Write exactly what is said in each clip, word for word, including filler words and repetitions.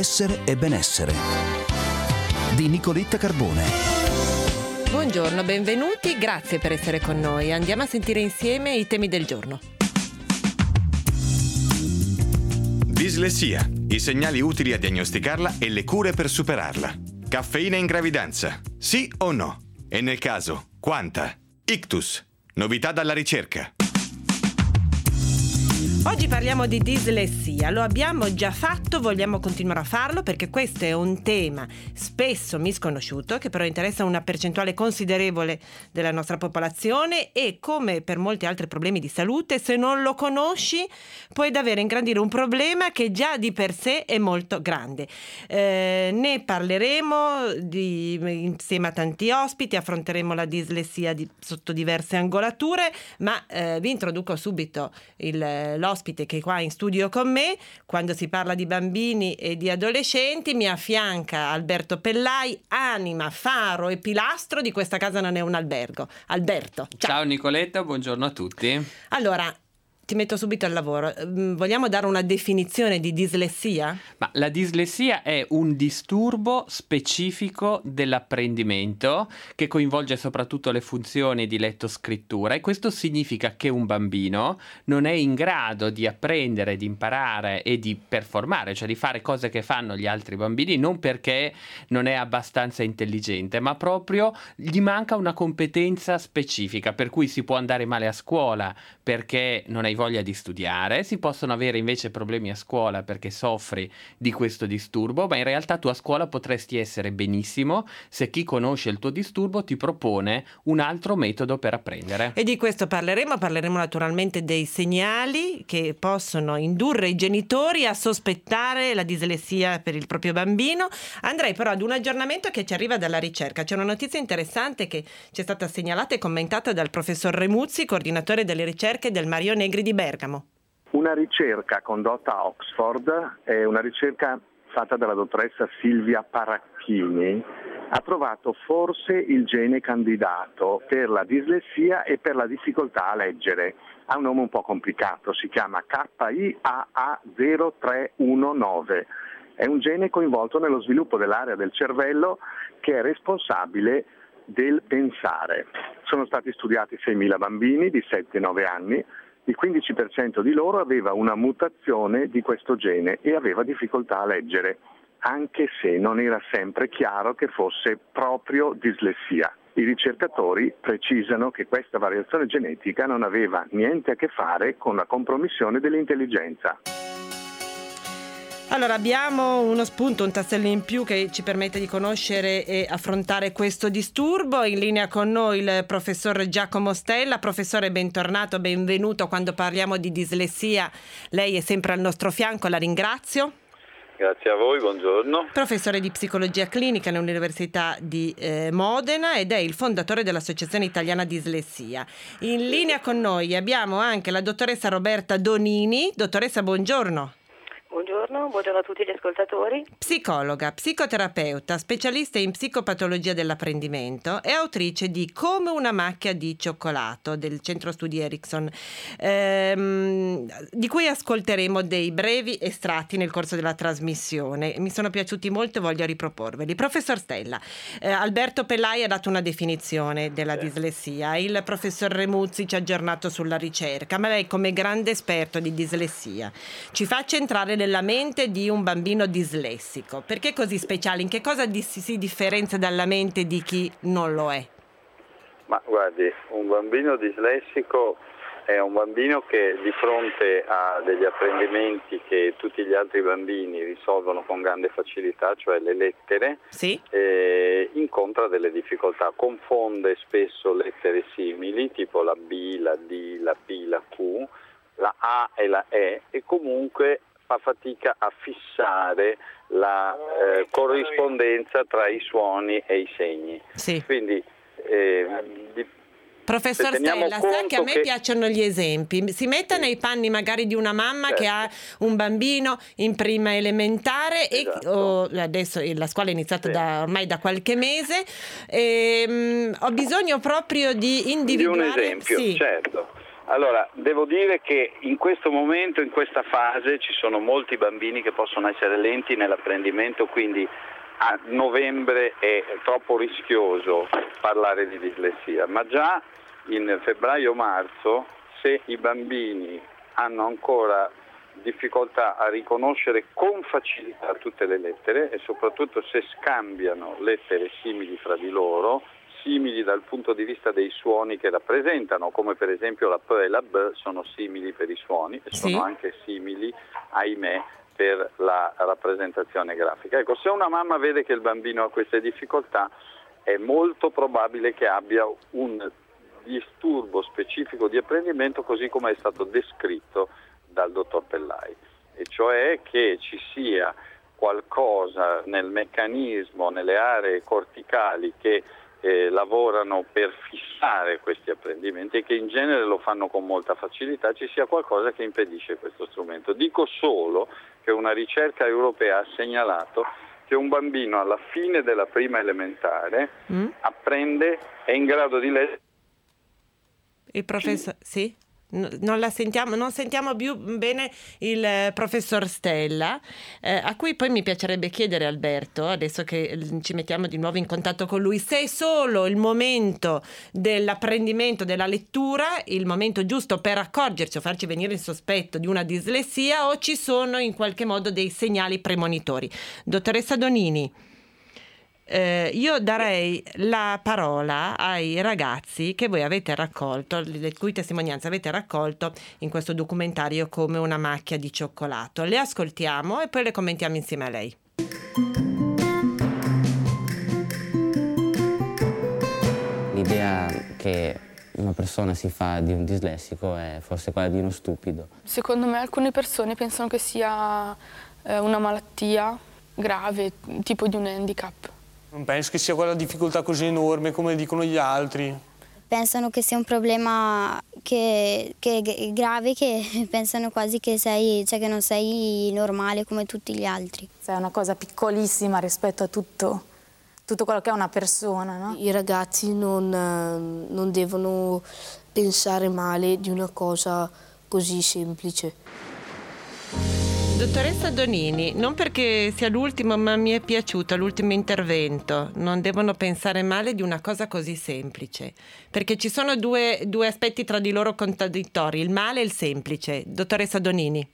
Benessere e benessere di Nicoletta Carbone. Buongiorno, benvenuti, grazie per essere con noi. Andiamo a sentire insieme i temi del giorno. Dislessia, i segnali utili a diagnosticarla e le cure per superarla. Caffeina in gravidanza, sì o no? E nel caso, quanta? Ictus, novità dalla ricerca. Oggi parliamo di dislessia, lo abbiamo già fatto, vogliamo continuare a farlo perché questo è un tema spesso misconosciuto che però interessa una percentuale considerevole della nostra popolazione e, come per molti altri problemi di salute, se non lo conosci puoi davvero ingrandire un problema che già di per sé è molto grande. Eh, ne parleremo di, insieme a tanti ospiti, affronteremo la dislessia di, sotto diverse angolature, ma eh, vi introduco subito il, l'ospite ospite che è qua in studio con me. Quando si parla di bambini e di adolescenti mi affianca Alberto Pellai, anima, faro e pilastro di Questa casa non è un albergo. Alberto, ciao. Ciao Nicoletta, buongiorno a tutti. Allora, ti metto subito al lavoro. Vogliamo dare una definizione di dislessia? Ma la dislessia è un disturbo specifico dell'apprendimento che coinvolge soprattutto le funzioni di letto-scrittura, e questo significa che un bambino non è in grado di apprendere, di imparare e di performare, cioè di fare cose che fanno gli altri bambini, non perché non è abbastanza intelligente, ma proprio gli manca una competenza specifica, per cui si può andare male a scuola perché non hai voglia di studiare, si possono avere invece problemi a scuola perché soffri di questo disturbo, ma in realtà tu a scuola potresti essere benissimo se chi conosce il tuo disturbo ti propone un altro metodo per apprendere. E di questo parleremo, parleremo naturalmente dei segnali che possono indurre i genitori a sospettare la dislessia per il proprio bambino. Andrei però ad un aggiornamento che ci arriva dalla ricerca. C'è una notizia interessante che ci è stata segnalata e commentata dal professor Remuzzi, coordinatore delle ricerche del Mario Negri di Bergamo. Una ricerca condotta a Oxford, è una ricerca fatta dalla dottoressa Silvia Paracchini, ha trovato forse il gene candidato per la dislessia e per la difficoltà a leggere. Ha un nome un po' complicato, si chiama K I A A zero tre uno nove. È un gene coinvolto nello sviluppo dell'area del cervello che è responsabile del pensare. Sono stati studiati seimila bambini di sette nove anni. Il quindici per cento di loro aveva una mutazione di questo gene e aveva difficoltà a leggere, anche se non era sempre chiaro che fosse proprio dislessia. I ricercatori precisano che questa variazione genetica non aveva niente a che fare con la compromissione dell'intelligenza. Allora, abbiamo uno spunto, un tassello in più che ci permette di conoscere e affrontare questo disturbo. In linea con noi il professor Giacomo Stella. Professore, bentornato, benvenuto. Quando parliamo di dislessia lei è sempre al nostro fianco, la ringrazio. Grazie a voi, buongiorno. Professore di psicologia clinica all'Università di eh, Modena ed è il fondatore dell'Associazione Italiana Dislessia. In linea con noi abbiamo anche la dottoressa Roberta Donini. Dottoressa, buongiorno. Buongiorno, buongiorno a tutti gli ascoltatori. Psicologa, psicoterapeuta, specialista in psicopatologia dell'apprendimento e autrice di Come una macchia di cioccolato del Centro Studi Erickson, ehm, di cui ascolteremo dei brevi estratti nel corso della trasmissione. Mi sono piaciuti molto e voglio riproporveli. Professor Stella, eh, Alberto Pellai ha dato una definizione della sì. dislessia, il professor Remuzzi ci ha aggiornato sulla ricerca, ma lei come grande esperto di dislessia ci faccia entrare nella mente di un bambino dislessico. Perché così speciale? In che cosa si differenzia dalla mente di chi non lo è? Ma guardi, un bambino dislessico è un bambino che di fronte a degli apprendimenti che tutti gli altri bambini risolvono con grande facilità, cioè le lettere, sì. eh, incontra delle difficoltà, confonde spesso lettere simili, tipo la B, la D, la P, la Q, la A e la E, e comunque fa fatica a fissare la eh, corrispondenza tra i suoni e i segni. Sì. Quindi eh, di, Professor Stella, sa che a me che... piacciono gli esempi. Si metta sì. nei panni magari di una mamma certo. che ha un bambino in prima elementare esatto. e oh, adesso la scuola è iniziata sì. da, ormai da qualche mese. E, um, ho bisogno proprio di individuare... Di un esempio, sì. certo. Allora, devo dire che in questo momento, in questa fase, ci sono molti bambini che possono essere lenti nell'apprendimento, quindi a novembre è troppo rischioso parlare di dislessia, ma già in febbraio-marzo, se i bambini hanno ancora difficoltà a riconoscere con facilità tutte le lettere e soprattutto se scambiano lettere simili fra di loro, simili dal punto di vista dei suoni che rappresentano, come per esempio la P e la B sono simili per i suoni e sono sì. anche simili, ahimè, per la rappresentazione grafica. Ecco, se una mamma vede che il bambino ha queste difficoltà, è molto probabile che abbia un disturbo specifico di apprendimento, così come è stato descritto dal dottor Pellai, e cioè che ci sia qualcosa nel meccanismo, nelle aree corticali che eh, lavorano per fissare questi apprendimenti e che in genere lo fanno con molta facilità, ci sia qualcosa che impedisce questo strumento. Dico solo che una ricerca europea ha segnalato che un bambino alla fine della prima elementare mm. apprende, è in grado di leggere. Il professor, sì? Non la sentiamo, non sentiamo più bene il eh, professor Stella, eh, a cui poi mi piacerebbe chiedere, Alberto, adesso che ci mettiamo di nuovo in contatto con lui, se è solo il momento dell'apprendimento della lettura il momento giusto per accorgerci o farci venire il sospetto di una dislessia, o ci sono in qualche modo dei segnali premonitori. Dottoressa Donini, Eh, io darei la parola ai ragazzi che voi avete raccolto, le cui testimonianze avete raccolto in questo documentario Come una macchia di cioccolato. Le ascoltiamo e poi le commentiamo insieme a lei. L'idea che una persona si fa di un dislessico è forse quella di uno stupido. Secondo me alcune persone pensano che sia eh, una malattia grave, tipo di un handicap. Non penso che sia quella difficoltà così enorme come dicono gli altri. Pensano che sia un problema che, che è grave, che pensano quasi che, sei, cioè che non sei normale come tutti gli altri. È una cosa piccolissima rispetto a tutto, tutto quello che è una persona, no? I ragazzi non, non devono pensare male di una cosa così semplice. Dottoressa Donini, non perché sia l'ultimo, ma mi è piaciuto l'ultimo intervento. Non devono pensare male di una cosa così semplice, perché ci sono due, due aspetti tra di loro contraddittori, il male e il semplice. Dottoressa Donini.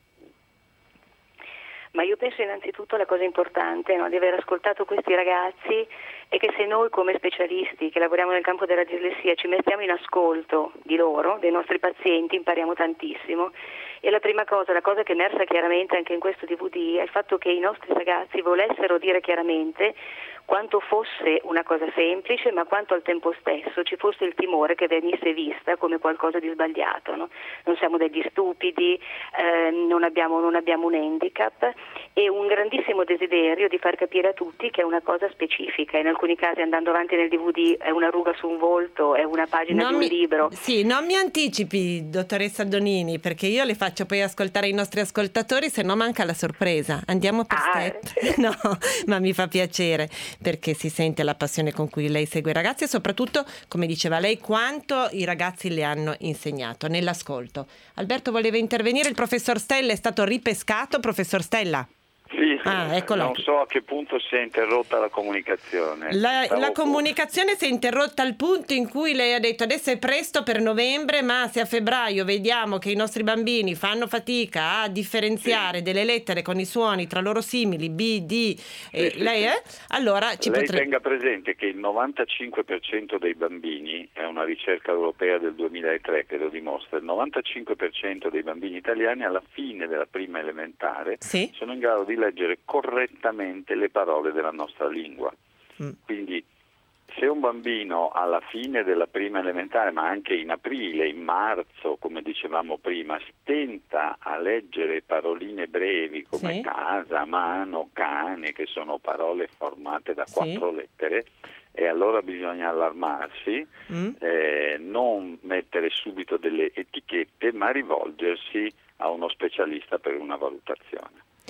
Ma io penso innanzitutto alla cosa importante, no, di aver ascoltato questi ragazzi, e che se noi come specialisti che lavoriamo nel campo della dislessia ci mettiamo in ascolto di loro, dei nostri pazienti, impariamo tantissimo. E la prima cosa, la cosa che è emersa chiaramente anche in questo D V D, è il fatto che i nostri ragazzi volessero dire chiaramente quanto fosse una cosa semplice, ma quanto al tempo stesso ci fosse il timore che venisse vista come qualcosa di sbagliato, no? Non siamo degli stupidi, eh, non abbiamo, non abbiamo un handicap, e un grandissimo desiderio di far capire a tutti che è una cosa specifica. In alcuni casi, andando avanti nel D V D, è una ruga su un volto, è una pagina non di un mi, libro. Sì, non mi anticipi, dottoressa Donini, perché io le faccio poi ascoltare i nostri ascoltatori, se no manca la sorpresa. Andiamo per ah, step. No, ma mi fa piacere, perché si sente la passione con cui lei segue i ragazzi e soprattutto, come diceva lei, quanto i ragazzi le hanno insegnato nell'ascolto. Alberto voleva intervenire, il professor Stella è stato ripescato. Professor Stella. Sì, ah, non so a che punto si è interrotta la comunicazione. La, la comunicazione si è interrotta al punto in cui lei ha detto adesso è presto per novembre, ma se a febbraio vediamo che i nostri bambini fanno fatica a differenziare sì. delle lettere con i suoni tra loro simili, B, D, sì, eh, sì, lei è? Sì. Allora ci lei potrebbe... tenga presente che il novantacinque per cento dei bambini, è una ricerca europea del duemilatré che lo dimostra, il novantacinque per cento dei bambini italiani alla fine della prima elementare sì. sono in grado di leggere correttamente le parole della nostra lingua. Mm. Quindi se un bambino alla fine della prima elementare, ma anche in aprile, in marzo, come dicevamo prima, stenta a leggere paroline brevi come sì. casa, mano, cane, che sono parole formate da quattro sì. lettere, e allora bisogna allarmarsi, mm. eh, non mettere subito delle etichette, ma rivolgersi a uno specialista per una valutazione.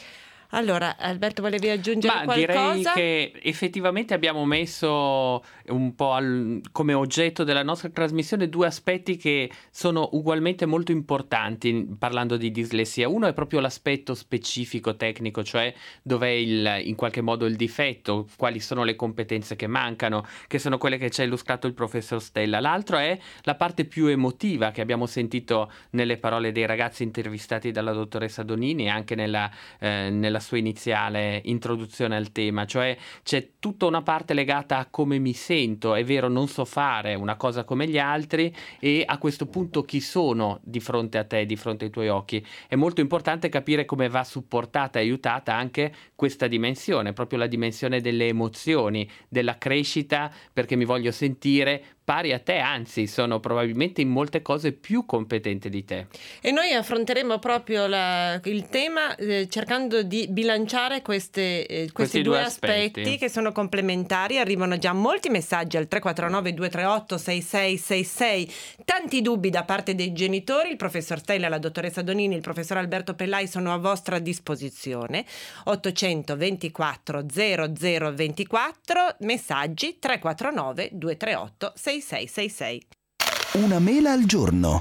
Allora, Alberto, volevi aggiungere Ma qualcosa? direi che effettivamente abbiamo messo un po' al, come oggetto della nostra trasmissione due aspetti che sono ugualmente molto importanti parlando di dislessia. Uno è proprio l'aspetto specifico tecnico, cioè dov'è il, in qualche modo il difetto, quali sono le competenze che mancano, che sono quelle che ci ha illustrato il professor Stella. L'altro è la parte più emotiva che abbiamo sentito nelle parole dei ragazzi intervistati dalla dottoressa Donini e anche nella, eh, nella sua iniziale introduzione al tema, cioè c'è tutta una parte legata a come mi sento, è vero, non so fare una cosa come gli altri e a questo punto chi sono di fronte a te, di fronte ai tuoi occhi. È molto importante capire come va supportata e aiutata anche questa dimensione, proprio la dimensione delle emozioni, della crescita, perché mi voglio sentire pari a te, anzi sono probabilmente in molte cose più competente di te. E noi affronteremo proprio la, il tema eh, cercando di bilanciare queste, eh, questi, questi due, due aspetti. aspetti che sono complementari. Arrivano già molti messaggi al tre quattro nove due tre otto sei sei sei sei, tanti dubbi da parte dei genitori. Il professor Stella, la dottoressa Donini, il professor Alberto Pellai sono a vostra disposizione. ottocentoventiquattro zero zero ventiquattro, messaggi tre quattro nove due tre otto sei sei sei sei. Una mela al giorno.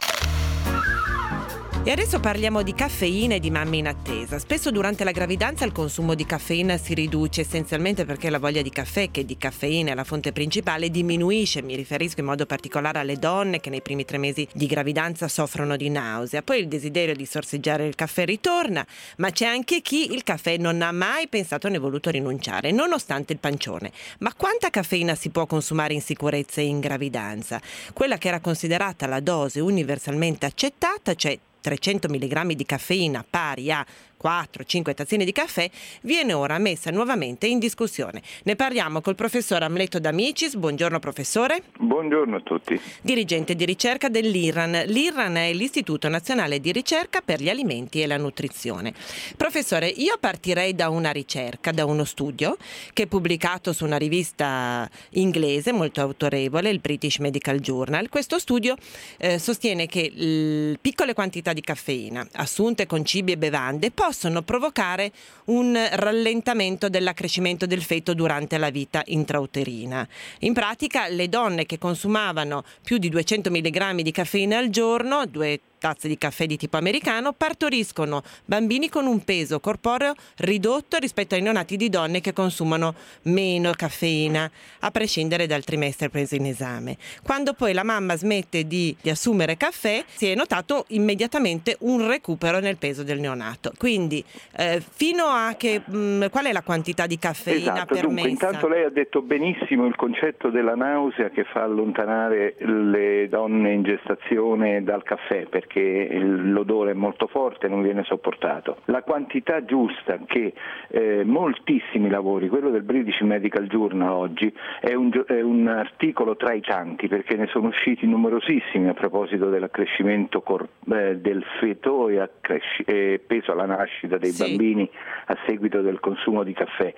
E adesso parliamo di caffeina e di mamme in attesa. Spesso durante la gravidanza il consumo di caffeina si riduce essenzialmente perché la voglia di caffè, che di caffeina è la fonte principale, diminuisce. Mi riferisco in modo particolare alle donne che nei primi tre mesi di gravidanza soffrono di nausea. Poi il desiderio di sorseggiare il caffè ritorna, ma c'è anche chi il caffè non ha mai pensato né voluto rinunciare, nonostante il pancione. Ma quanta caffeina si può consumare in sicurezza e in gravidanza? Quella che era considerata la dose universalmente accettata, cioè trecento milligrammi di caffeina pari a quattro cinque tazzine di caffè, viene ora messa nuovamente in discussione. Ne parliamo col professor Amleto D'Amicis. Buongiorno professore. Buongiorno a tutti. Dirigente di ricerca dell'I R A N. L'I R A N è l'Istituto Nazionale di Ricerca per gli Alimenti e la Nutrizione. Professore, io partirei da una ricerca, da uno studio che è pubblicato su una rivista inglese molto autorevole, il British Medical Journal. Questo studio eh, sostiene che l- piccole quantità di caffeina assunte con cibi e bevande possono provocare un rallentamento dell'accrescimento del feto durante la vita intrauterina. In pratica, le donne che consumavano più di duecento milligrammi di caffeina al giorno, due tazze di caffè di tipo americano, partoriscono bambini con un peso corporeo ridotto rispetto ai neonati di donne che consumano meno caffeina, a prescindere dal trimestre preso in esame. Quando poi la mamma smette di, di assumere caffè, si è notato immediatamente un recupero nel peso del neonato. Quindi eh, fino a che mh, qual è la quantità di caffeina esatto, permessa? Dunque, intanto lei ha detto benissimo il concetto della nausea che fa allontanare le donne in gestazione dal caffè, perché l'odore è molto forte e non viene sopportato. La quantità giusta che eh, moltissimi lavori, quello del British Medical Journal oggi è un, è un articolo tra i tanti, perché ne sono usciti numerosissimi a proposito dell'accrescimento cor- eh, del feto e accresci- eh, peso alla nascita dei sì. bambini a seguito del consumo di caffè,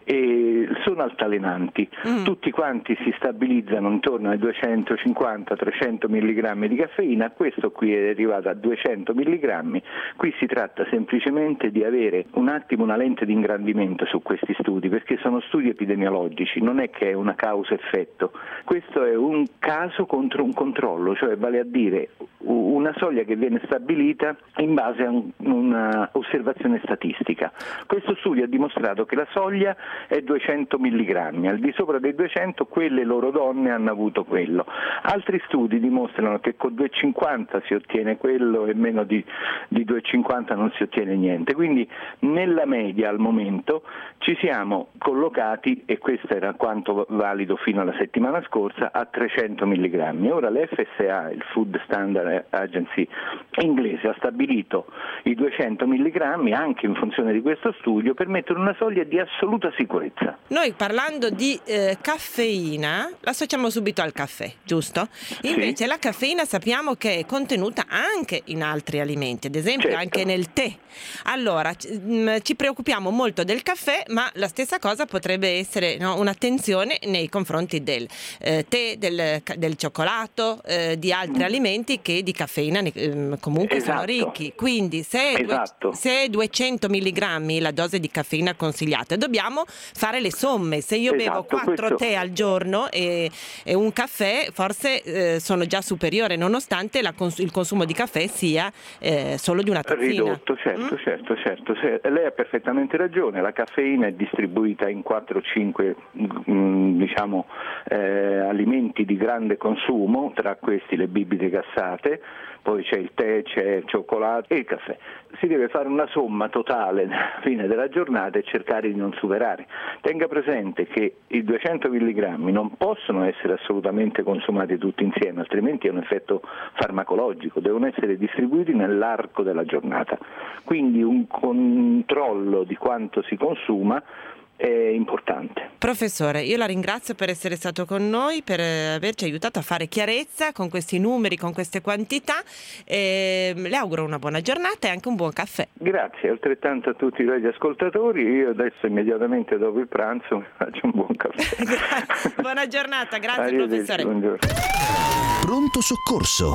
e sono altalenanti. Mm. Tutti quanti si stabilizzano intorno ai duecentocinquanta trecento milligrammi di caffeina. Questo qui è arrivata a duecento milligrammi. Qui si tratta semplicemente di avere un attimo una lente di ingrandimento su questi studi, perché sono studi epidemiologici, non è che è una causa-effetto. Questo è un caso contro un controllo, cioè vale a dire una soglia che viene stabilita in base a un, una osservazione statistica. Questo studio ha dimostrato che la soglia è duecento milligrammi, al di sopra dei duecento quelle loro donne hanno avuto quello. Altri studi dimostrano che con duecentocinquanta si ottiene quello e meno di, di duecentocinquanta non si ottiene niente. Quindi nella media al momento ci siamo collocati, e questo era quanto valido fino alla settimana scorsa, a trecento milligrammi. Ora l'F S A, il Food Standard Agency inglese, ha stabilito i duecento milligrammi anche in funzione di questo studio per mettere una soglia di assoluta sicurezza. Noi parlando di eh, caffeina l'associamo subito al caffè, giusto? Invece sì. La caffeina sappiamo che è contenuta anche in altri alimenti. alimenti, ad esempio certo. anche nel tè. Allora, ci preoccupiamo molto del caffè, ma la stessa cosa potrebbe essere, no, un'attenzione nei confronti del eh, tè, del, del cioccolato, eh, di altri mm. alimenti che di caffeina eh, comunque esatto. sono ricchi. Quindi se è, esatto. due, se è duecento milligrammi la dose di caffeina consigliata, dobbiamo fare le somme. Se io esatto, bevo quattro questo... tè al giorno e, e un caffè, forse eh, sono già superiore, nonostante la cons- il consumo di caffè sia eh, solo di una tazzina. Ridotto, certo, mm? certo, certo. Se, lei ha perfettamente ragione, la caffeina è distribuita in quattro cinque mh, diciamo eh, alimenti di grande consumo, tra questi le bibite gassate, poi c'è il tè, c'è il cioccolato e il caffè. Si deve fare una somma totale alla fine della giornata e cercare di non superare. Tenga presente che i duecento milligrammi non possono essere assolutamente consumati tutti insieme, altrimenti è un effetto farmacologico, devono essere distribuiti nell'arco della giornata. Quindi un controllo di quanto si consuma è importante. Professore, io la ringrazio per essere stato con noi, per averci aiutato a fare chiarezza con questi numeri, con queste quantità. E le auguro una buona giornata e anche un buon caffè. Grazie, altrettanto a tutti gli ascoltatori. Io adesso immediatamente dopo il pranzo faccio un buon caffè. Buona giornata, grazie professore. Buongiorno. Pronto soccorso.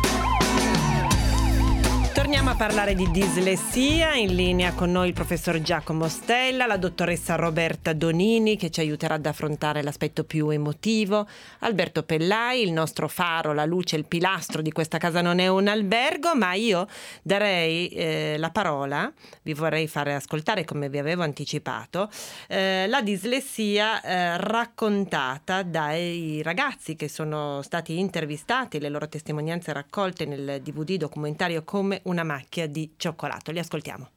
Torniamo a parlare di dislessia, in linea con noi il professor Giacomo Stella, la dottoressa Roberta Donini che ci aiuterà ad affrontare l'aspetto più emotivo, Alberto Pellai, il nostro faro, la luce, il pilastro di questa casa non è un albergo, ma io darei eh, la parola, vi vorrei fare ascoltare come vi avevo anticipato, eh, la dislessia eh, raccontata dai ragazzi che sono stati intervistati, le loro testimonianze raccolte nel D V D documentario Come una macchia di cioccolato. Li ascoltiamo.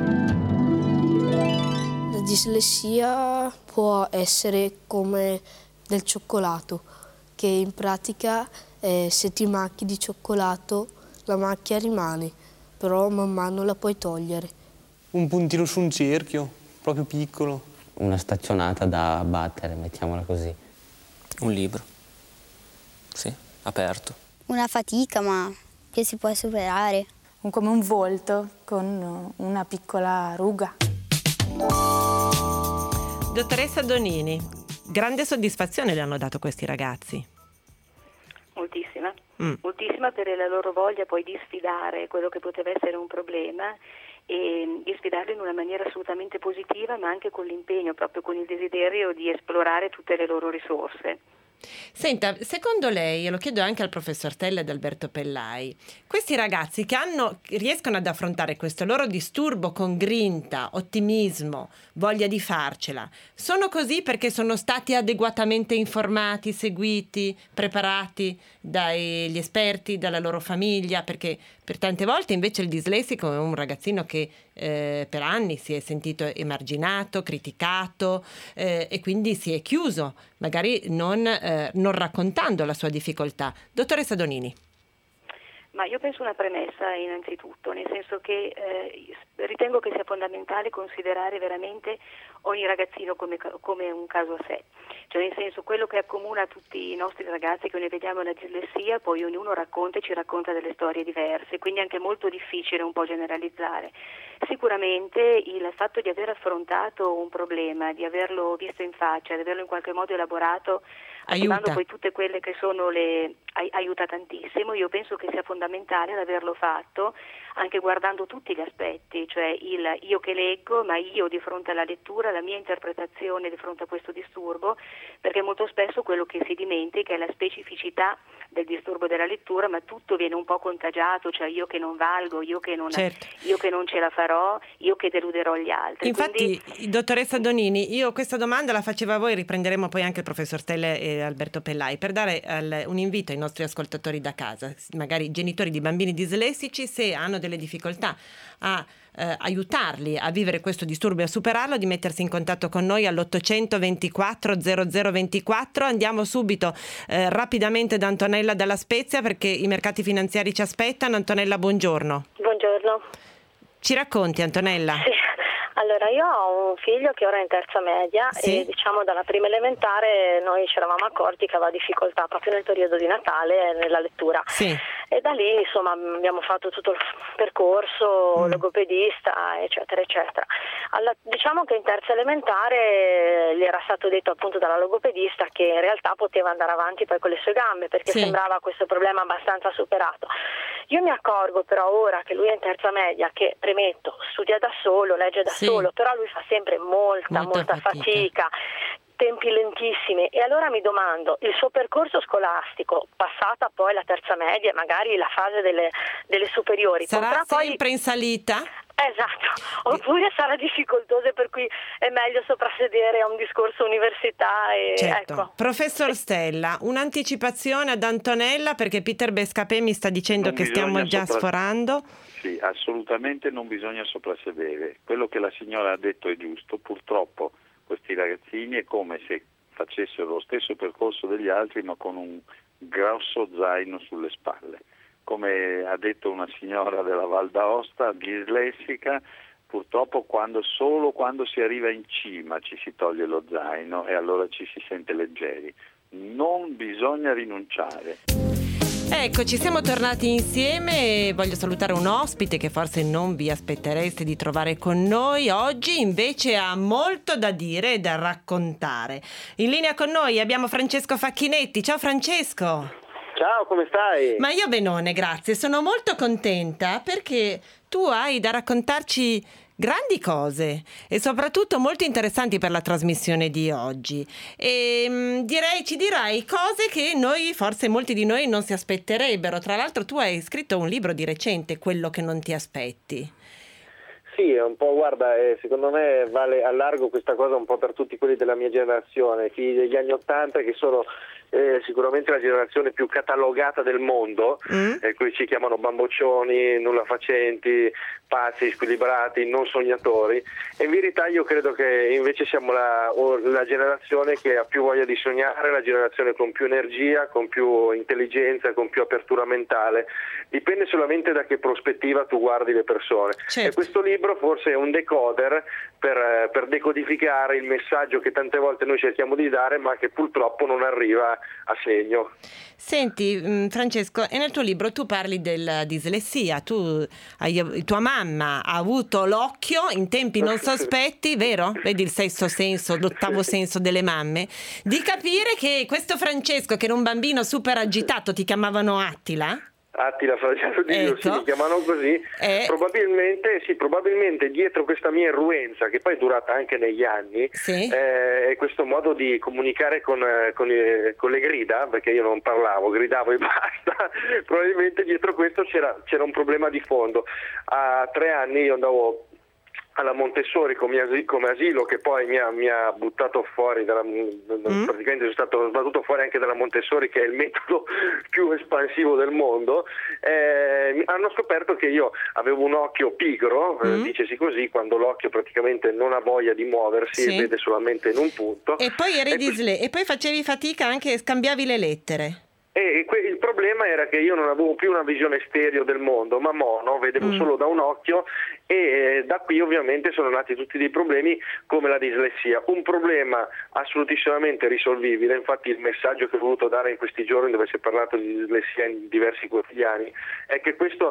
La dislessia può essere come del cioccolato, che in pratica eh, se ti macchi di cioccolato la macchia rimane, però man mano la puoi togliere. Un puntino su un cerchio, proprio piccolo. Una staccionata da battere, mettiamola così. Un libro, sì, aperto. Una fatica, ma che si può superare. Come un volto con una piccola ruga. Dottoressa Donini, grande soddisfazione le hanno dato questi ragazzi. Moltissima, mm. moltissima per la loro voglia poi di sfidare quello che poteva essere un problema e di sfidarlo in una maniera assolutamente positiva, ma anche con l'impegno, proprio con il desiderio di esplorare tutte le loro risorse. Senta, secondo lei, e lo chiedo anche al professor Stella ed Alberto Pellai, questi ragazzi che hanno, riescono ad affrontare questo loro disturbo con grinta, ottimismo, voglia di farcela, sono così perché sono stati adeguatamente informati, seguiti, preparati dagli esperti, dalla loro famiglia? Perché per tante volte invece il dislessico è un ragazzino che eh, per anni si è sentito emarginato, criticato eh, e quindi si è chiuso, magari non, eh, non raccontando la sua difficoltà. Dottoressa Donini. Ma io penso una premessa innanzitutto, nel senso che eh, ritengo che sia fondamentale considerare veramente ogni ragazzino come, come un caso a sé, cioè nel senso quello che accomuna tutti i nostri ragazzi che noi vediamo la dislessia, poi ognuno racconta e ci racconta delle storie diverse, quindi è anche molto difficile un po' generalizzare. Sicuramente il fatto di aver affrontato un problema, di averlo visto in faccia, di averlo in qualche modo elaborato, attivando poi tutte quelle che sono le aiuta tantissimo. Io penso che sia fondamentale ad averlo fatto anche guardando tutti gli aspetti, cioè il io che leggo, ma io di fronte alla lettura, la mia interpretazione di fronte a questo disturbo, perché molto spesso quello che si dimentica è la specificità del disturbo della lettura, ma tutto viene un po' contagiato, cioè io che non valgo, io che non, certo. io che non ce la farò, io che deluderò gli altri. Infatti, Quindi... dottoressa Donini, io questa domanda la facevo a voi, riprenderemo poi anche il professor Stella e Alberto Pellai, per dare al, un invito ai nostri ascoltatori da casa, magari genitori di bambini dislessici, se hanno delle difficoltà a eh, aiutarli a vivere questo disturbo e a superarlo, di mettersi in contatto con noi all'ottocento ventiquattro zero zero ventiquattro. Andiamo subito eh, rapidamente da Antonella dalla Spezia, perché i mercati finanziari ci aspettano. Antonella, buongiorno. Buongiorno. Ci racconti, Antonella? Sì. Allora, io ho un figlio che ora è in terza media, sì. E diciamo dalla prima elementare noi ci eravamo accorti che aveva difficoltà proprio nel periodo di Natale nella lettura. Sì. e da lì insomma abbiamo fatto tutto il percorso mm. logopedista eccetera eccetera. Alla, diciamo che in terza elementare gli era stato detto appunto dalla logopedista che in realtà poteva andare avanti poi con le sue gambe perché sì. sembrava questo problema abbastanza superato. Io mi accorgo però ora che lui è in terza media, che premetto studia da solo, legge da sì. solo, però lui fa sempre molta molta, molta fatica. fatica tempi lentissimi, e allora mi domando, il suo percorso scolastico, passata poi la terza media, magari la fase delle, delle superiori, sarà sempre poi... in salita? Esatto, oppure sarà difficoltoso, per cui è meglio soprassedere a un discorso università e certo. ecco. Professor Stella, un'anticipazione ad Antonella, perché Peter Bescapè mi sta dicendo non che stiamo già sopra... sforando. Sì, assolutamente non bisogna soprassedere. Quello che la signora ha detto è giusto. Purtroppo questi ragazzini è come se facessero lo stesso percorso degli altri ma con un grosso zaino sulle spalle. Come ha detto una signora della Val d'Aosta, dislessica, purtroppo quando, solo quando si arriva in cima ci si toglie lo zaino e allora ci si sente leggeri. Non bisogna rinunciare. Eccoci, siamo tornati insieme e voglio salutare un ospite che forse non vi aspettereste di trovare con noi. Oggi invece ha molto da dire e da raccontare. In linea con noi abbiamo Francesco Facchinetti. Ciao Francesco! Ciao, come stai? Ma io benone, grazie. Sono molto contenta perché tu hai da raccontarci grandi cose e soprattutto molto interessanti per la trasmissione di oggi. E mh, direi ci dirai cose che noi, forse molti di noi, non si aspetterebbero. Tra l'altro tu hai scritto un libro di recente, Quello che non ti aspetti. Sì, è un po', guarda, eh, secondo me vale allargo questa cosa un po' per tutti quelli della mia generazione, figli degli anni Ottanta, che sono eh, sicuramente la generazione più catalogata del mondo, mm. eh, qui ci chiamano bamboccioni, nulla facenti, pazzi, squilibrati, non sognatori, e in verità io credo che invece siamo la, la generazione che ha più voglia di sognare, la generazione con più energia, con più intelligenza, con più apertura mentale. Dipende solamente da che prospettiva tu guardi le persone. Certo. E questo libro forse è un decoder per, per decodificare il messaggio che tante volte noi cerchiamo di dare ma che purtroppo non arriva a segno. Senti Francesco, e nel tuo libro tu parli della dislessia, tu hai, tua mamma ha avuto l'occhio in tempi non sospetti, vero? Vedi il sesto senso, l'ottavo senso delle mamme, di capire che questo Francesco, che era un bambino super agitato, ti chiamavano Attila? Attila, fratello di Dio, ecco. sì, mi chiamano così, eh. probabilmente sì, probabilmente dietro questa mia irruenza, che poi è durata anche negli anni, sì. eh, questo modo di comunicare con, con, con le grida, perché io non parlavo, gridavo e basta, probabilmente dietro questo c'era, c'era un problema di fondo. A tre anni io andavo alla Montessori come asilo, come asilo che poi mi ha, mi ha buttato fuori dalla, mm. praticamente sono stato sbattuto fuori anche dalla Montessori, che è il metodo più espansivo del mondo. Eh, hanno scoperto che io avevo un occhio pigro, mm. eh, dicesi così, quando l'occhio praticamente non ha voglia di muoversi, sì. e vede solamente in un punto. E poi eri e, disle- e poi facevi fatica anche e scambiavi le lettere. E il problema era che io non avevo più una visione stereo del mondo, ma mono, vedevo mm. solo da un occhio, e da qui ovviamente sono nati tutti dei problemi come la dislessia. Un problema assolutissimamente risolvibile, infatti il messaggio che ho voluto dare in questi giorni, dove si è parlato di dislessia in diversi quotidiani, è che questo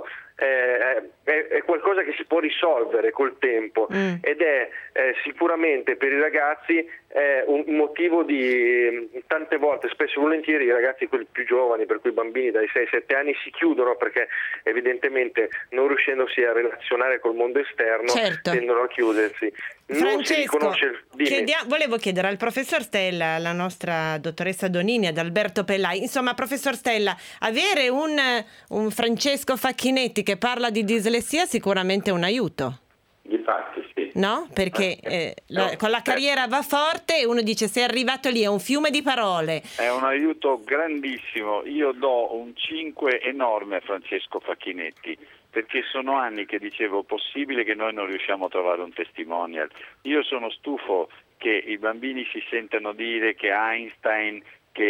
è, è, è qualcosa che si può risolvere col tempo, mm. ed è eh, sicuramente per i ragazzi è un motivo di, tante volte, spesso e volentieri, i ragazzi quelli più giovani, per cui i bambini dai sei sette anni si chiudono perché evidentemente non riuscendosi a relazionare col mondo esterno, certo. tendono a chiudersi. Non Francesco, si riconosce... chiedia... volevo chiedere al professor Stella, alla nostra dottoressa Donini, ad Alberto Pellai, insomma professor Stella, avere un, un Francesco Facchinetti che parla di dislessia sicuramente è un aiuto. Difatti sì. No? Perché eh, la, con la carriera va forte e uno dice sei arrivato lì, è un fiume di parole. È un aiuto grandissimo. Io do un cinque enorme a Francesco Facchinetti, perché sono anni che dicevo possibile che noi non riusciamo a trovare un testimonial. Io sono stufo che i bambini si sentano dire che Einstein,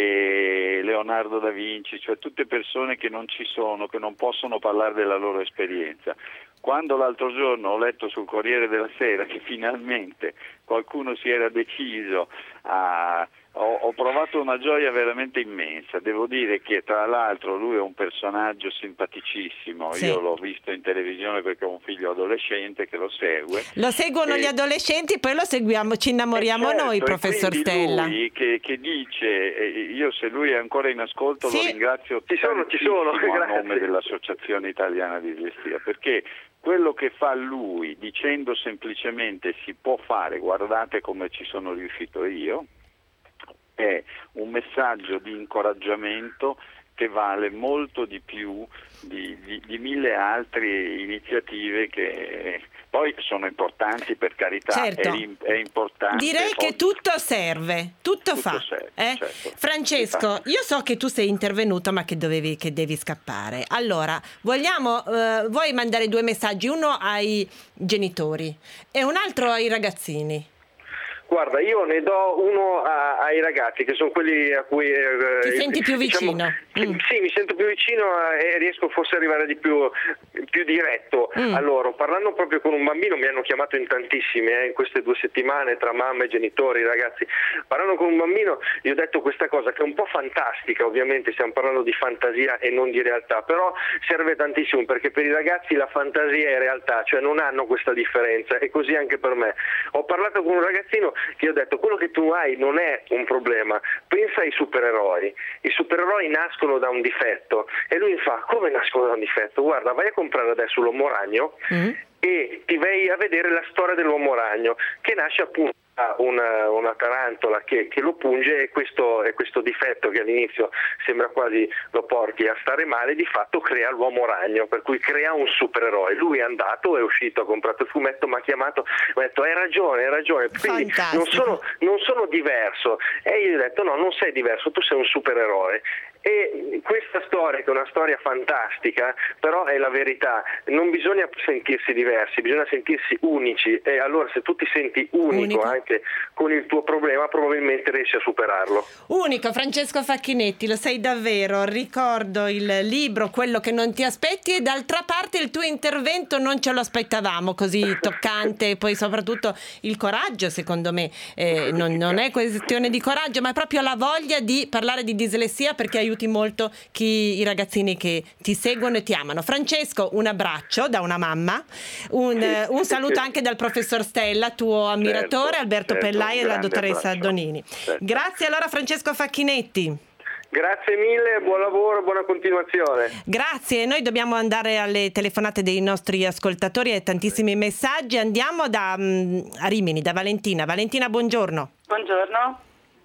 che Leonardo da Vinci, cioè tutte persone che non ci sono, che non possono parlare della loro esperienza. Quando l'altro giorno ho letto sul Corriere della Sera che finalmente qualcuno si era deciso a ho, ho provato una gioia veramente immensa. Devo dire che tra l'altro lui è un personaggio simpaticissimo, Sì. io l'ho visto in televisione perché ho un figlio adolescente che lo segue. Lo seguono E- gli adolescenti, poi lo seguiamo, ci innamoriamo Certo, noi, e professor quindi Stella. lui che, che dice, eh, io se lui è ancora in ascolto Sì. lo ringrazio Ci sono, ci sono, tantissimo a grazie. nome dell'Associazione Italiana di Dislessia, perché quello che fa lui dicendo semplicemente si può fare, guardate come ci sono riuscito io, è un messaggio di incoraggiamento che vale molto di più di, di, di mille altre iniziative che poi sono importanti, per carità, Certo. è, im- è importante. Direi che oggi- tutto serve, tutto, Tutto fa. serve, eh? certo. Francesco, io so che tu sei intervenuto ma che, dovevi, che devi scappare. Allora, vogliamo, eh, vuoi mandare due messaggi, uno ai genitori e un altro ai ragazzini? Guarda, io ne do uno a- ai ragazzi, che sono quelli a cui... eh, Ti senti più diciamo, vicino? sì, sì, mi sento più vicino eh, e riesco forse ad arrivare di più, più diretto Mm. a loro. Parlando proprio con un bambino, mi hanno chiamato in tantissimi eh, in queste due settimane, tra mamma e genitori, ragazzi. Parlando con un bambino, gli ho detto questa cosa che è un po' fantastica, ovviamente stiamo parlando di fantasia e non di realtà, però serve tantissimo perché per i ragazzi la fantasia è realtà, cioè non hanno questa differenza, e così anche per me. Ho parlato con un ragazzino che gli ho detto quello che tu hai non è un problema, pensa ai supereroi, i supereroi nascono da un difetto, e lui mi fa come nascono da un difetto? Guarda, vai a comprare adesso l'uomo ragno e ti vai a vedere la storia dell'uomo ragno, che nasce appunto da una, una tarantola che, che lo punge, e questo, e questo difetto che all'inizio sembra quasi lo porti a stare male, di fatto crea l'uomo ragno, per cui crea un supereroe. Lui è andato, è uscito, ha comprato il fumetto, mi ha chiamato, mi ha detto hai ragione, hai ragione, quindi non sono, non sono diverso, e io gli ho detto no, non sei diverso, tu sei un supereroe. E questa storia, che è una storia fantastica, però è la verità, non bisogna sentirsi diversi, bisogna sentirsi unici, e allora se tu ti senti unico, Unico. anche con il tuo problema, probabilmente riesci a superarlo. Unico, Francesco Facchinetti, lo sei davvero. Ricordo il libro Quello che non ti aspetti, e d'altra parte il tuo intervento non ce lo aspettavamo, così toccante, e poi soprattutto il coraggio, secondo me eh, non, non è questione di coraggio, ma è proprio la voglia di parlare di dislessia, perché aiuti molto chi, i ragazzini che ti seguono e ti amano. Francesco, un abbraccio da una mamma, un, eh, un saluto anche dal professor Stella, tuo ammiratore, Certo, Alberto certo, Pellai e la grande dottoressa abbraccio. Donini. Certo. Grazie allora Francesco Facchinetti. Grazie mille, buon lavoro, buona continuazione. Grazie, noi dobbiamo andare alle telefonate dei nostri ascoltatori e tantissimi messaggi. Andiamo da mh, a Rimini, da Valentina. Valentina, buongiorno. Buongiorno.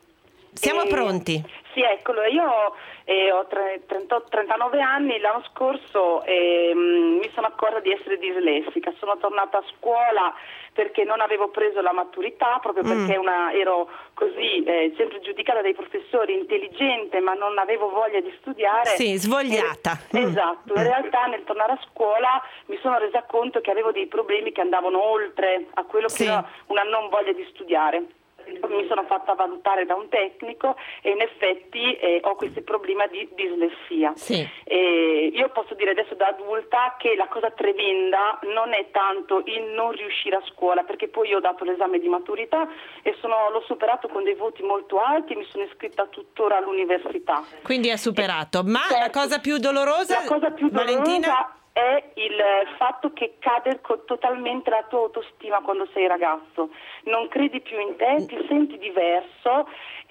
Siamo Eh, pronti. Sì, eccolo, io eh, ho tre- trentotto trentanove anni, l'anno scorso eh, mh, mi sono accorta di essere dislessica, sono tornata a scuola perché non avevo preso la maturità, proprio perché una, ero così eh, sempre giudicata dai professori intelligente, ma non avevo voglia di studiare. Sì, svogliata. Eh, esatto, in realtà nel tornare a scuola mi sono resa conto che avevo dei problemi che andavano oltre a quello che Sì. era una non voglia di studiare. Mi sono fatta valutare da un tecnico e in effetti eh, ho questo problema di dislessia. Sì. E io posso dire adesso da adulta che la cosa tremenda non è tanto il non riuscire a scuola, perché poi io ho dato l'esame di maturità e sono, l'ho superato con dei voti molto alti e mi sono iscritta tuttora all'università. Quindi ha superato. Ma la cosa più dolorosa, La cosa più dolorosa Valentina? è il fatto che cade co- totalmente la tua autostima quando sei ragazzo, non credi più in te, ti senti diverso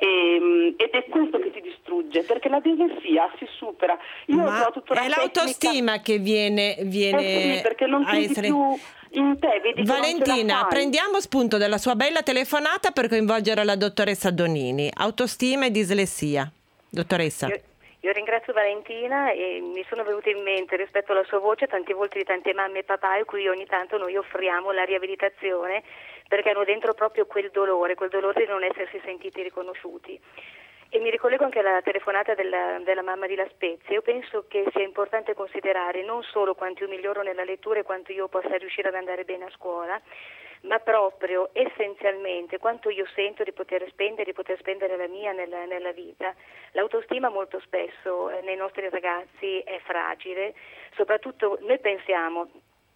e, ed è questo che ti distrugge, perché la dislessia si supera. Io ho Ma trovato tutta una è tecnica- l'autostima che viene, viene Eh sì, perché non a credi essere... più in te, vedi che non ce la Valentina, fai. prendiamo spunto dalla sua bella telefonata per coinvolgere la dottoressa Donini. Autostima e dislessia. Dottoressa. Io, io ringrazio Valentina e mi sono venute in mente rispetto alla sua voce tante volte di tante mamme e papà a cui ogni tanto noi offriamo la riabilitazione perché hanno dentro proprio quel dolore, quel dolore di non essersi sentiti riconosciuti. E mi ricollego anche alla telefonata della, della mamma di La Spezia. Io penso che sia importante considerare non solo quanto io miglioro nella lettura e quanto io possa riuscire ad andare bene a scuola, ma proprio essenzialmente quanto io sento di poter spendere, di poter spendere la mia nella, nella vita. L'autostima molto spesso eh, nei nostri ragazzi è fragile, soprattutto noi pensiamo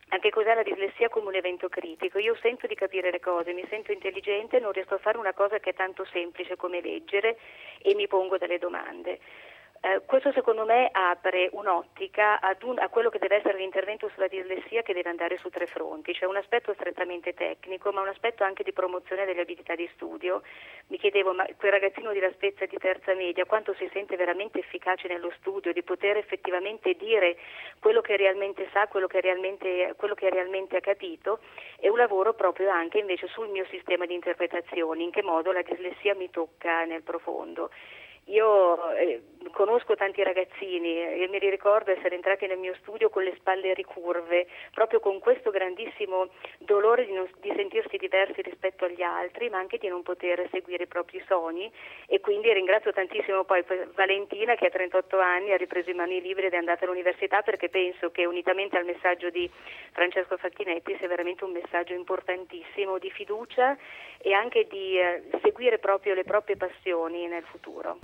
anche cos'è la dislessia come un evento critico. Io sento di capire le cose, mi sento intelligente, non riesco a fare una cosa che è tanto semplice come leggere e mi pongo delle domande. Eh, questo secondo me apre un'ottica ad un, a quello che deve essere l'intervento sulla dislessia, che deve andare su tre fronti. C'è un aspetto strettamente tecnico, ma un aspetto anche di promozione delle abilità di studio. Mi chiedevo, ma quel ragazzino di La Spezia di terza media quanto si sente veramente efficace nello studio, di poter effettivamente dire quello che realmente sa, quello che realmente, quello che realmente ha capito. E un lavoro proprio anche invece sul mio sistema di interpretazioni, in che modo la dislessia mi tocca nel profondo. Io eh, conosco tanti ragazzini e mi ricordo essere entrati nel mio studio con le spalle ricurve, proprio con questo grandissimo dolore di, non, di sentirsi diversi rispetto agli altri, ma anche di non poter seguire i propri sogni. E quindi ringrazio tantissimo poi Valentina, che a trentotto anni ha ripreso in mano i libri ed è andata all'università, perché penso che unitamente al messaggio di Francesco Facchinetti sia veramente un messaggio importantissimo di fiducia e anche di eh, seguire proprio le proprie passioni nel futuro.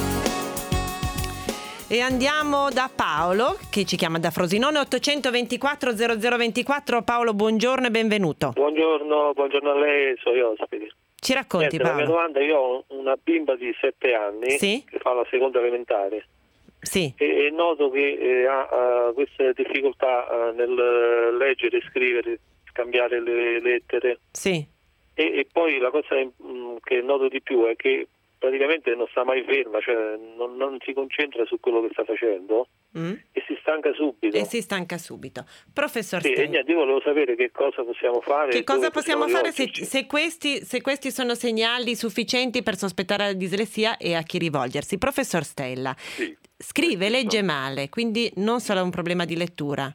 E andiamo da Paolo, che ci chiama da Frosinone. Ottocentoventiquattro zero zero ventiquattro. Paolo, buongiorno e benvenuto. Buongiorno, buongiorno a lei e ai suoi ospiti. Ci racconti, Niente, Paolo? La mia domanda: io ho una bimba di sette anni, sì? che fa la seconda elementare, sì. e, e noto che eh, ha uh, queste difficoltà uh, nel leggere, scrivere, scambiare le lettere, sì. e, e poi la cosa mh, che noto di più è che praticamente non sta mai ferma, cioè non, non si concentra su quello che sta facendo mm. e si stanca subito. E si stanca subito. Professor sì, Stella. e niente, io volevo sapere che cosa possiamo fare. Che cosa possiamo, possiamo fare se, se, questi, se questi sono segnali sufficienti per sospettare la dislessia e a chi rivolgersi. Professor Stella, sì. scrive, legge male, quindi non solo un problema di lettura.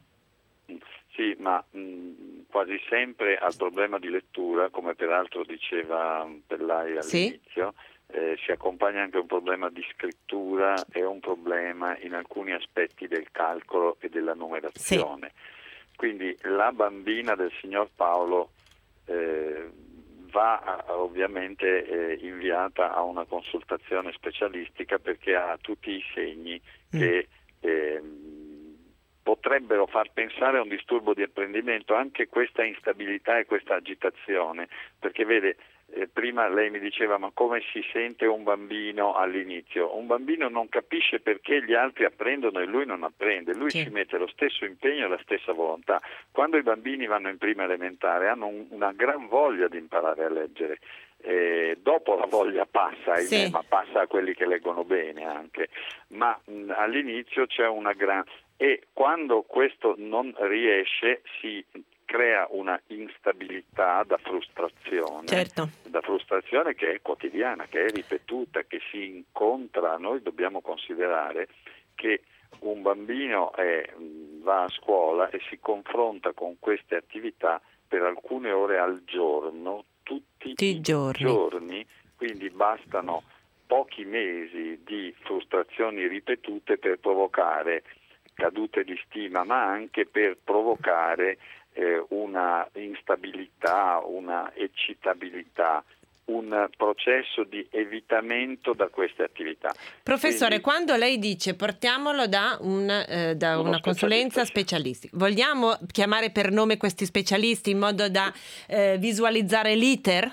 Sì, ma mh, quasi sempre al problema di lettura, come peraltro diceva Pellai all'inizio, sì. Eh, si accompagna anche un problema di scrittura e un problema in alcuni aspetti del calcolo e della numerazione. Sì. Quindi la bambina del signor Paolo eh, va ovviamente eh, inviata a una consultazione specialistica, perché ha tutti i segni mm. che eh, potrebbero far pensare a un disturbo di apprendimento, anche questa instabilità e questa agitazione, perché vede, Eh, prima lei mi diceva ma come si sente un bambino all'inizio? Un bambino non capisce perché gli altri apprendono e lui non apprende, lui sì. ci mette lo stesso impegno e la stessa volontà. Quando i bambini vanno in prima elementare hanno un, una gran voglia di imparare a leggere, eh, dopo la voglia passa, sì. eh, ma passa a quelli che leggono bene anche, ma mh, all'inizio c'è una gran... e quando questo non riesce si crea una instabilità da frustrazione, certo. da frustrazione che è quotidiana, che è ripetuta, che si incontra. Noi dobbiamo considerare che un bambino è, va a scuola e si confronta con queste attività per alcune ore al giorno, tutti Ti i giorni. giorni, quindi bastano pochi mesi di frustrazioni ripetute per provocare cadute di stima, ma anche per provocare eh, una instabilità, una eccitabilità, un processo di evitamento da queste attività. Professore, Quindi, quando lei dice portiamolo da, un, eh, da una consulenza specialistica, vogliamo chiamare per nome questi specialisti in modo da eh, visualizzare l'iter?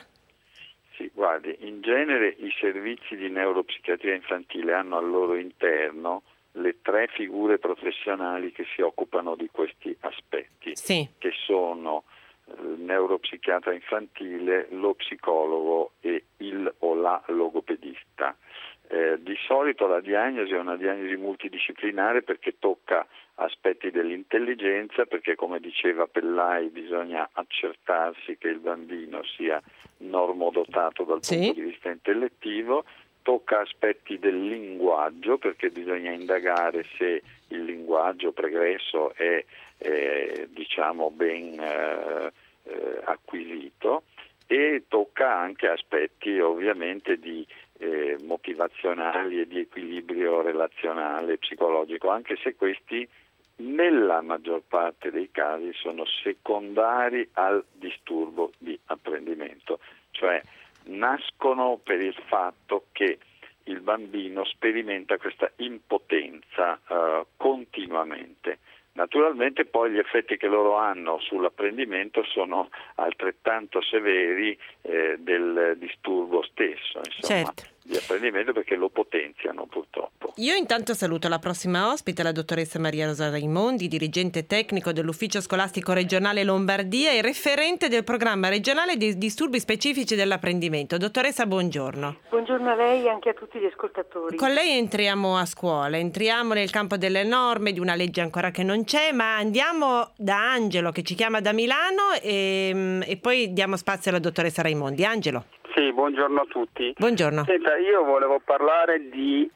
Sì, guardi, in genere i servizi di neuropsichiatria infantile hanno al loro interno le tre figure professionali che si occupano di questi aspetti, sì. che sono il neuropsichiatra infantile, lo psicologo e il o la logopedista. Eh, di solito la diagnosi è una diagnosi multidisciplinare, perché tocca aspetti dell'intelligenza, perché come diceva Pellai bisogna accertarsi che il bambino sia normodotato dal sì. punto di vista intellettivo, tocca aspetti del linguaggio, perché bisogna indagare se il linguaggio pregresso è eh, diciamo ben eh, eh, acquisito, e tocca anche aspetti ovviamente di eh, motivazionali e di equilibrio relazionale psicologico, anche se questi nella maggior parte dei casi sono secondari al disturbo di apprendimento, cioè nascono per il fatto che il bambino sperimenta questa impotenza uh, continuamente. Naturalmente poi gli effetti che loro hanno sull'apprendimento sono altrettanto severi eh, del disturbo stesso, insomma, certo. di apprendimento, perché lo potenziano purtroppo. Io intanto saluto la prossima ospite, la dottoressa Maria Rosa Raimondi, dirigente tecnico dell'Ufficio Scolastico Regionale Lombardia e referente del programma regionale dei disturbi specifici dell'apprendimento. Dottoressa, buongiorno. Buongiorno a lei e anche a tutti gli ascoltatori. Con lei entriamo a scuola, entriamo nel campo delle norme, di una legge ancora che non c'è, ma andiamo da Angelo che ci chiama da Milano e, e poi diamo spazio alla dottoressa Raimondi. Angelo. Sì, buongiorno a tutti. Buongiorno. Senta, io volevo parlare di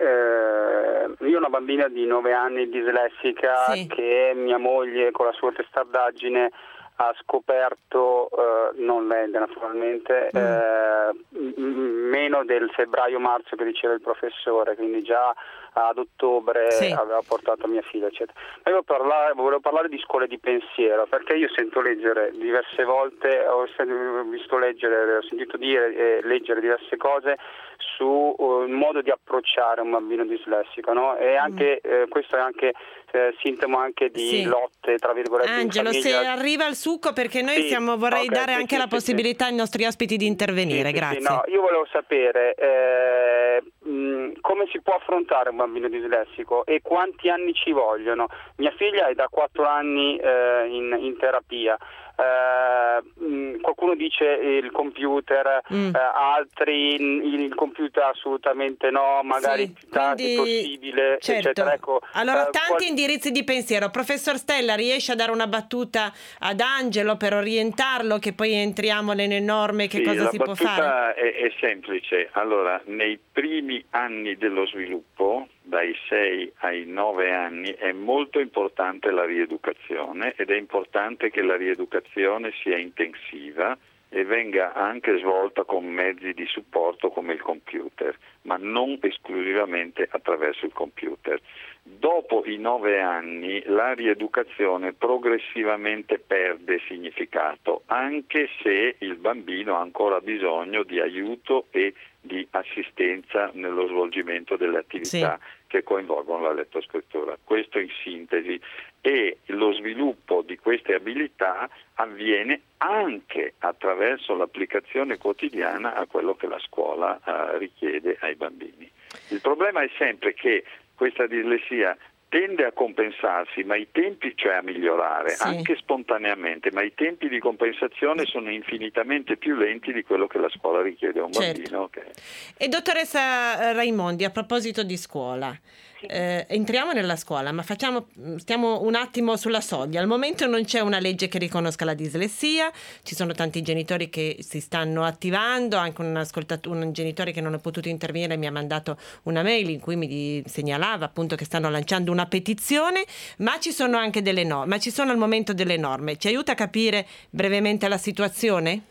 eh, io ho una bambina di nove anni dislessica, sì, che mia moglie con la sua testardaggine ha scoperto, eh, non lei naturalmente, mm. eh, m- meno del febbraio-marzo che diceva il professore, quindi già ad ottobre sì. aveva portato mia figlia, eccetera. Ma io parlare, volevo parlare di scuole di pensiero, perché io sento leggere diverse volte, ho visto leggere, ho sentito dire e leggere diverse cose su uh, il modo di approcciare un bambino dislessico, no? E anche mm. eh, questo è anche eh, sintomo anche di sì. lotte, tra virgolette. Angelo, se arriva al succo, perché noi sì. siamo, vorrei okay, dare sì, anche sì, la sì, possibilità sì. ai nostri ospiti di intervenire, sì, grazie. Sì, no, io volevo sapere eh, mh, come si può affrontare un bambino dislessico e quanti anni ci vogliono. Mia figlia è da quattro anni eh, in, in terapia. Uh, mh, qualcuno dice il computer, mm. uh, altri il, il computer assolutamente no, magari sì, quindi, possibile, certo. eccetera. Ecco, allora uh, tanti qual- indirizzi di pensiero. Professor Stella, riesce a dare una battuta ad Angelo per orientarlo, che poi entriamo nelle norme, che sì, cosa si può fare? La battuta è, è semplice. Allora, nei primi anni dello sviluppo, dai sei ai nove anni, è molto importante la rieducazione, ed è importante che la rieducazione sia intensiva e venga anche svolta con mezzi di supporto come il computer, ma non esclusivamente attraverso il computer. Dopo i nove anni la rieducazione progressivamente perde significato, anche se il bambino ha ancora bisogno di aiuto e di assistenza nello svolgimento delle attività sì. che coinvolgono la lettoscrittura. Questo in sintesi. E lo sviluppo di queste abilità avviene anche attraverso l'applicazione quotidiana a quello che la scuola eh, richiede ai bambini. Il problema è sempre che questa dislessia tende a compensarsi, ma i tempi, cioè a migliorare, sì. anche spontaneamente, ma i tempi di compensazione sono infinitamente più lenti di quello che la scuola richiede a un certo. bambino. Okay. E dottoressa Raimondi, a proposito di scuola, eh, entriamo nella scuola, ma facciamo, stiamo un attimo sulla soglia. Al momento non c'è una legge che riconosca la dislessia, ci sono tanti genitori che si stanno attivando, anche un, un genitore che non è potuto intervenire mi ha mandato una mail in cui mi segnalava appunto che stanno lanciando una petizione, ma ci sono anche delle norme, ma ci sono al momento delle norme. Ci aiuta a capire brevemente la situazione?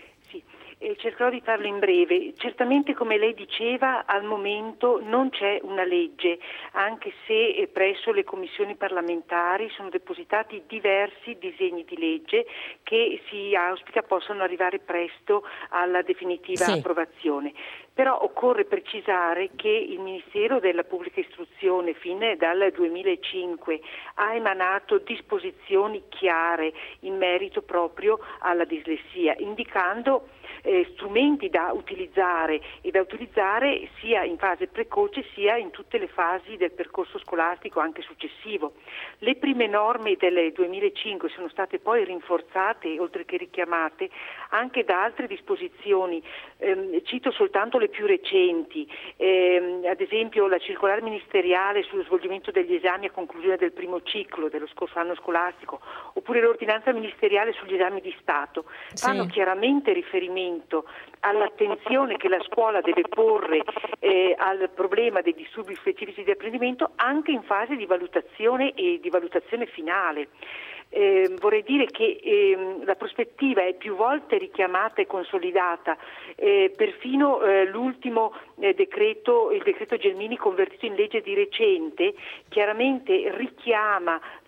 Eh, cercherò di farlo in breve. Certamente, come lei diceva, al momento non c'è una legge, anche se eh, presso le commissioni parlamentari sono depositati diversi disegni di legge che si auspica possano arrivare presto alla definitiva sì. approvazione. Però occorre precisare che il Ministero della Pubblica Istruzione fin dal duemilacinque ha emanato disposizioni chiare in merito proprio alla dislessia, indicando eh, strumenti da utilizzare e da utilizzare sia in fase precoce sia in tutte le fasi del percorso scolastico anche successivo. Le prime norme del duemilacinque sono state poi rinforzate, oltre che richiamate, anche da altre disposizioni. Eh, cito soltanto le più recenti, ehm, ad esempio la circolare ministeriale sullo svolgimento degli esami a conclusione del primo ciclo dello scorso anno scolastico, oppure l'ordinanza ministeriale sugli esami di Stato, fanno sì. chiaramente riferimento all'attenzione che la scuola deve porre eh, al problema dei disturbi specifici di apprendimento anche in fase di valutazione e di valutazione finale. Eh, vorrei dire che eh, la prospettiva è più volte richiamata e consolidata, eh, perfino eh, l'ultimo eh, decreto, il decreto Gelmini convertito in legge di recente, chiaramente richiama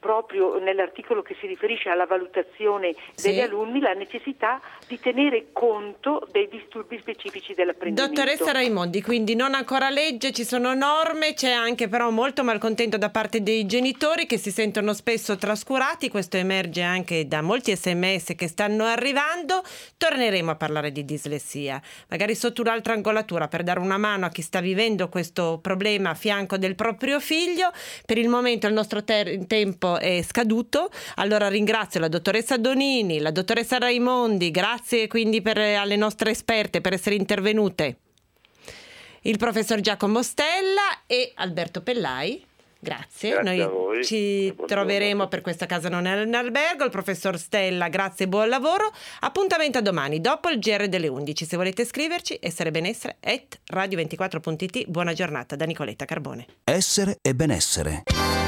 proprio nell'articolo che si riferisce alla valutazione degli Sì. alunni la necessità di tenere conto dei disturbi specifici dell'apprendimento. Dottoressa Raimondi, quindi non ancora legge, ci sono norme, c'è anche però molto malcontento da parte dei genitori che si sentono spesso trascurati, questo emerge anche da molti sms che stanno arrivando. Torneremo a parlare di dislessia, magari sotto un'altra angolatura, per dare una mano a chi sta vivendo questo problema a fianco del proprio figlio. Per il momento il nostro ter- tempo è scaduto, allora ringrazio la dottoressa Donini, la dottoressa Raimondi, grazie quindi per, alle nostre esperte per essere intervenute, il professor Giacomo Stella e Alberto Pellai. Grazie, Grazie noi a voi. ci troveremo per questa casa non è in albergo. Il professor Stella, grazie e buon lavoro. Appuntamento a domani dopo il G R delle undici. Se volete scriverci, essere benessere at radio ventiquattro punto it. Buona giornata da Nicoletta Carbone. Essere e benessere.